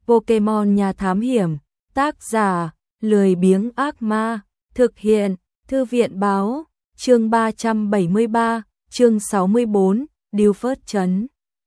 Pokemon nhà thám hiểm, tác giả, lười biếng ác ma, thực hiện, thư viện báo, chương 373, chương 64, Dilfert trấn.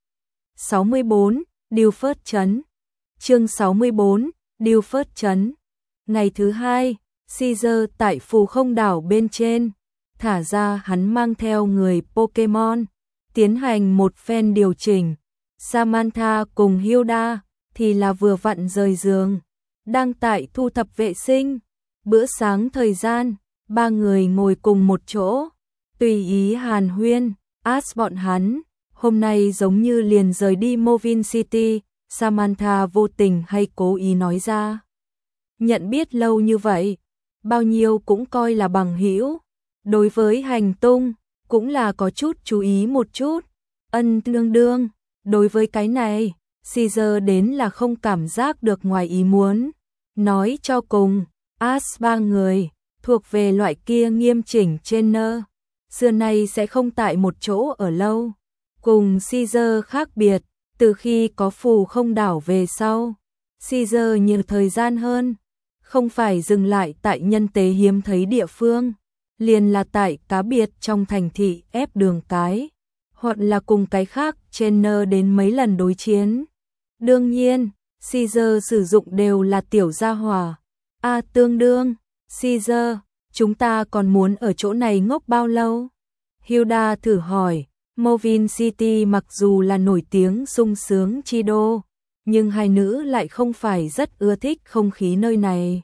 64, Dilfert trấn. Chương 64, Dilfert trấn. Ngày thứ hai, Caesar tại phù không đảo bên trên, thả ra hắn mang theo người Pokemon, tiến hành một phen điều chỉnh. Samantha cùng Hilda thì là vừa vặn rời giường, đang tại thu thập vệ sinh. Bữa sáng thời gian, ba người ngồi cùng một chỗ, tùy ý hàn huyên. Ash bọn hắn hôm nay giống như liền rời đi Movin City. Samantha vô tình hay cố ý nói ra. Nhận biết lâu như vậy, bao nhiêu cũng coi là bằng hữu, đối với hành tung cũng là có chút chú ý một chút. Tương đương, đối với cái này, Caesar đến là không cảm giác được ngoài ý muốn. Nói cho cùng, Ash ba người thuộc về loại kia nghiêm chỉnh trainer, xưa nay sẽ không tại một chỗ ở lâu. Cùng Caesar khác biệt, từ khi có phù không đảo về sau, Caesar nhiều thời gian hơn, không phải dừng lại tại nhân tế hiếm thấy địa phương, liền là tại cá biệt trong thành thị ép đường cái, hoặc là cùng cái khác trainer đến mấy lần đối chiến. Đương nhiên, Caesar sử dụng đều là tiểu gia hỏa. Tương đương, Caesar, chúng ta còn muốn ở chỗ này ngốc bao lâu? Hilda thử hỏi. Movin City mặc dù là nổi tiếng sung sướng chi đô, nhưng hai nữ lại không phải rất ưa thích không khí nơi này.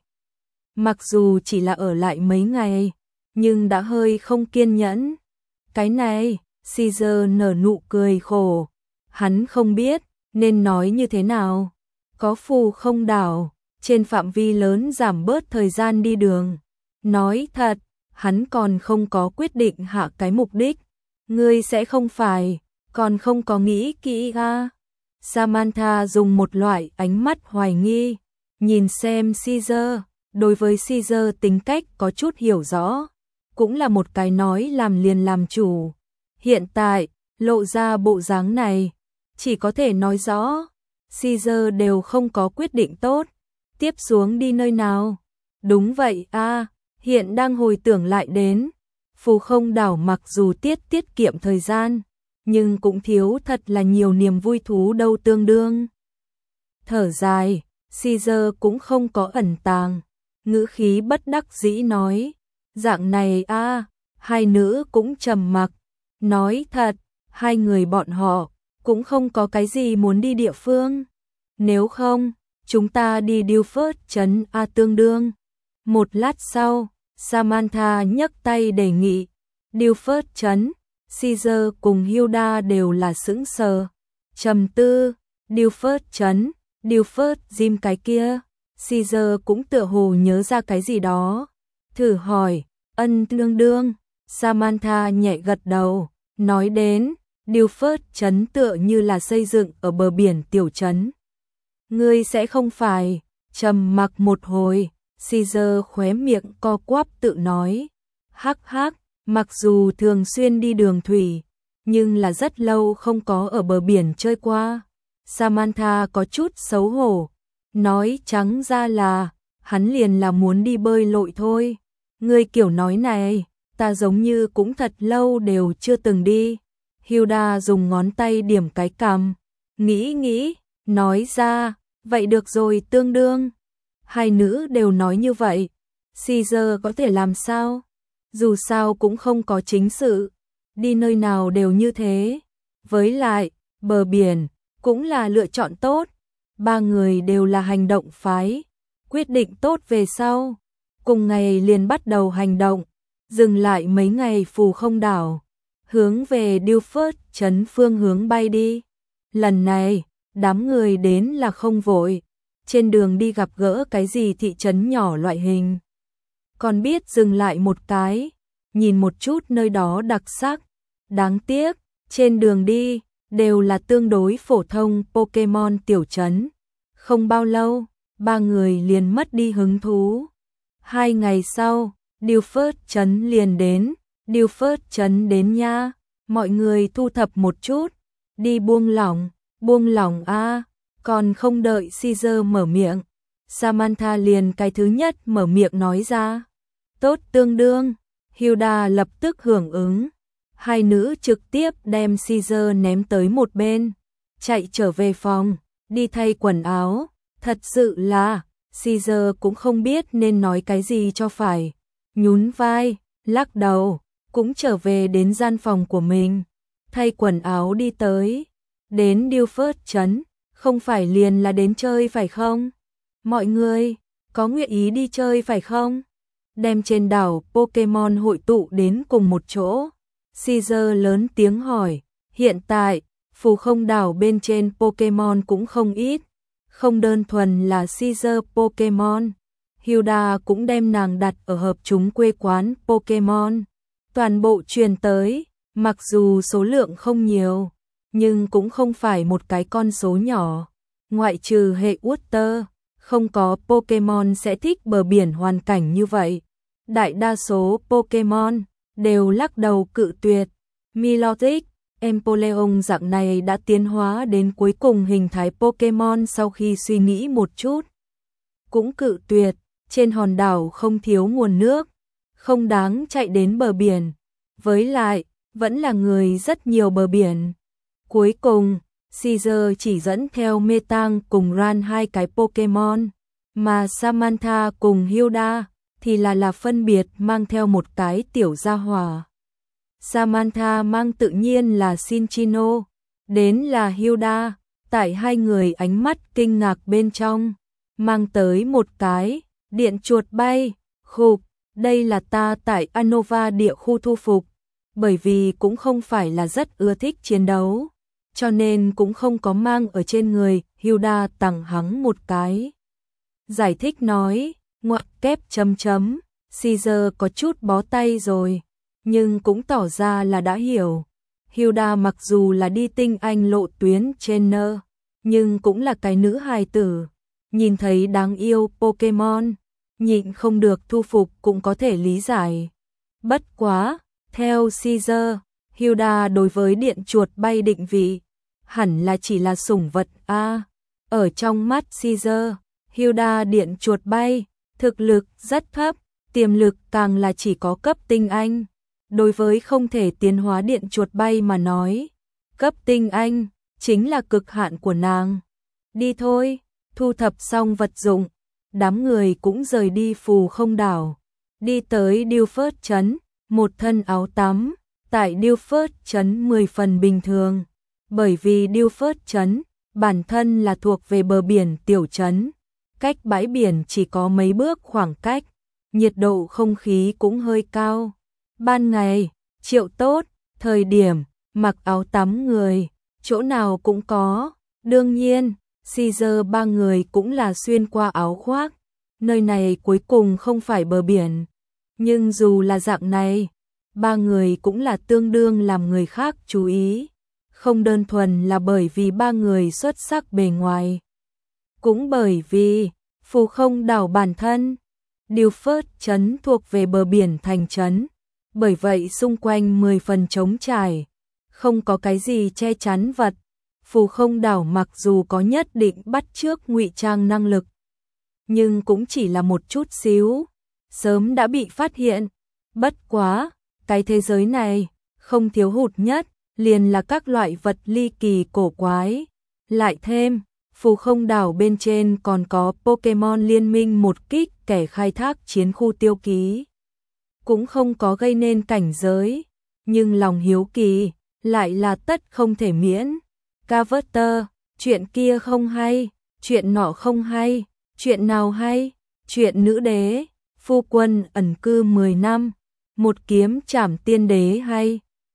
Mặc dù chỉ là ở lại mấy ngày, nhưng đã hơi không kiên nhẫn. Cái này, Caesar nở nụ cười khổ. Hắn không biết nên nói như thế nào. Có phù không đảo, trên phạm vi lớn giảm bớt thời gian đi đường. Nói thật, hắn còn không có quyết định hạ cái mục đích. Ngươi sẽ không phải, còn không có nghĩ kỹ à? Samantha dùng một loại ánh mắt hoài nghi, nhìn xem Caesar, đối với Caesar tính cách có chút hiểu rõ, cũng là một cái nói làm liền làm chủ. Hiện tại, lộ ra bộ dáng này, chỉ có thể nói rõ, Caesar đều không có quyết định tốt, tiếp xuống đi nơi nào. Đúng vậy hiện đang hồi tưởng lại đến. Phù không đảo mặc dù tiết kiệm thời gian, nhưng cũng thiếu thật là nhiều niềm vui thú đâu tương đương. Thở dài, Caesar cũng không có ẩn tàng, ngữ khí bất đắc dĩ nói, dạng này hai nữ cũng trầm mặc, nói thật, hai người bọn họ cũng không có cái gì muốn đi địa phương. Nếu không, chúng ta đi Dilfert trấn tương đương. Một lát sau, Samantha nhấc tay đề nghị. Dilfert trấn, Caesar cùng Hilda đều là sững sờ. Trầm tư, Dilfert trấn, Dilfert gym cái kia. Caesar cũng tựa hồ nhớ ra cái gì đó. Thử hỏi, tương đương. Samantha nhẹ gật đầu, nói đến, Dilfert trấn tựa như là xây dựng ở bờ biển tiểu trấn. Ngươi sẽ không phải. Trầm mặc một hồi, Caesar khóe miệng co quắp tự nói. Hắc hắc, mặc dù thường xuyên đi đường thủy, nhưng là rất lâu không có ở bờ biển chơi qua. Samantha có chút xấu hổ, nói trắng ra là, hắn liền là muốn đi bơi lội thôi. Ngươi kiểu nói này, ta giống như cũng thật lâu đều chưa từng đi. Hilda dùng ngón tay điểm cái cằm, nghĩ, nói ra, vậy được rồi tương đương. Hai nữ đều nói như vậy, Caesar có thể làm sao? Dù sao cũng không có chính sự, đi nơi nào đều như thế. Với lại, bờ biển cũng là lựa chọn tốt. Ba người đều là hành động phái, quyết định tốt về sau, cùng ngày liền bắt đầu hành động, dừng lại mấy ngày phù không đảo, hướng về Dilfert trấn phương hướng bay đi. Lần này, đám người đến là không vội, trên đường đi gặp gỡ cái gì thị trấn nhỏ loại hình. Còn biết dừng lại một cái, nhìn một chút nơi đó đặc sắc. Đáng tiếc, trên đường đi, đều là tương đối phổ thông Pokemon tiểu trấn. Không bao lâu, ba người liền mất đi hứng thú. 2 ngày sau, Dilfert trấn liền đến. Dilfert trấn đến nha, mọi người thu thập một chút, đi buông lỏng Còn không đợi Caesar mở miệng, Samantha liền cái thứ nhất mở miệng nói ra. Tốt tương đương, Hilda lập tức hưởng ứng. Hai nữ trực tiếp đem Caesar ném tới một bên, chạy trở về phòng, đi thay quần áo. Thật sự là, Caesar cũng không biết nên nói cái gì cho phải. Nhún vai, lắc đầu, cũng trở về đến gian phòng của mình, thay quần áo đi tới. Đến Dilford trấn, không phải liền là đến chơi phải không? Mọi người, có nguyện ý đi chơi phải không? Đem trên đảo Pokemon hội tụ đến cùng một chỗ. Caesar lớn tiếng hỏi, hiện tại, phù không đảo bên trên Pokemon cũng không ít, không đơn thuần là Caesar Pokemon. Hilda cũng đem nàng đặt ở hợp chúng quê quán Pokemon. Toàn bộ truyền tới, mặc dù số lượng không nhiều, nhưng cũng không phải một cái con số nhỏ. Ngoại trừ hệ Water, không có Pokemon sẽ thích bờ biển hoàn cảnh như vậy. Đại đa số Pokemon đều lắc đầu cự tuyệt. Milotic, Empoleon dạng này đã tiến hóa đến cuối cùng hình thái Pokemon sau khi suy nghĩ một chút. Cũng cự tuyệt, trên hòn đảo không thiếu nguồn nước, không đáng chạy đến bờ biển. Với lại, vẫn là người rất nhiều bờ biển. Cuối cùng, Caesar chỉ dẫn theo Metang cùng Ran hai cái Pokemon, mà Samantha cùng Hilda thì là phân biệt mang theo một cái tiểu gia hỏa. Samantha mang tự nhiên là Cinccino, đến là Hilda, tại hai người ánh mắt kinh ngạc bên trong, mang tới một cái điện chuột bay. Khục, đây là ta tại Anova địa khu thu phục, bởi vì cũng không phải là rất ưa thích chiến đấu, cho nên cũng không có mang ở trên người. Hilda tặng hắn một cái. Giải thích nói, ngoặc kép chấm chấm, Caesar có chút bó tay rồi, nhưng cũng tỏ ra là đã hiểu. Hilda mặc dù là đi tinh anh lộ tuyến trainer, nhưng cũng là cái nữ hài tử, nhìn thấy đáng yêu Pokemon, nhịn không được thu phục cũng có thể lý giải. Bất quá, theo Caesar, Hilda đối với điện chuột bay định vị, hẳn là chỉ là sủng vật a. Ở trong mắt Caesar, Hilda điện chuột bay, thực lực rất thấp, tiềm lực càng là chỉ có cấp tinh anh. Đối với không thể tiến hóa điện chuột bay mà nói, cấp tinh anh chính là cực hạn của nàng. Đi thôi, thu thập xong vật dụng, đám người cũng rời đi phù không đảo, đi tới Dilford trấn, một thân áo tắm, tại Dilford trấn 10 phần bình thường, bởi vì Dilford trấn bản thân là thuộc về bờ biển tiểu trấn, cách bãi biển chỉ có mấy bước khoảng cách, nhiệt độ không khí cũng hơi cao. Ban ngày, triệu tốt, thời điểm, mặc áo tắm người, chỗ nào cũng có. Đương nhiên, Caesar ba người cũng là xuyên qua áo khoác. Nơi này cuối cùng không phải bờ biển. Nhưng dù là dạng này, ba người cũng là tương đương làm người khác chú ý. Không đơn thuần là bởi vì ba người xuất sắc bề ngoài. Cũng bởi vì, phù không đảo bản thân, Dilford trấn thuộc về bờ biển thành trấn. Bởi vậy xung quanh 10 phần trống trải, không có cái gì che chắn vật. Phù không đảo mặc dù có nhất định bắt chước ngụy trang năng lực, nhưng cũng chỉ là một chút xíu, sớm đã bị phát hiện. Bất quá, cái thế giới này, không thiếu hụt nhất, liền là các loại vật ly kỳ cổ quái. Lại thêm, phù không đảo bên trên còn có Pokemon liên minh một kích kẻ khai thác chiến khu tiêu ký. Cũng không có gây nên cảnh giới, nhưng lòng hiếu kỳ lại là tất không thể miễn. Carver, chuyện kia không hay, chuyện nọ không hay, chuyện nào hay, chuyện nữ đế, phu quân ẩn cư 10 năm, một kiếm trảm tiên đế hay.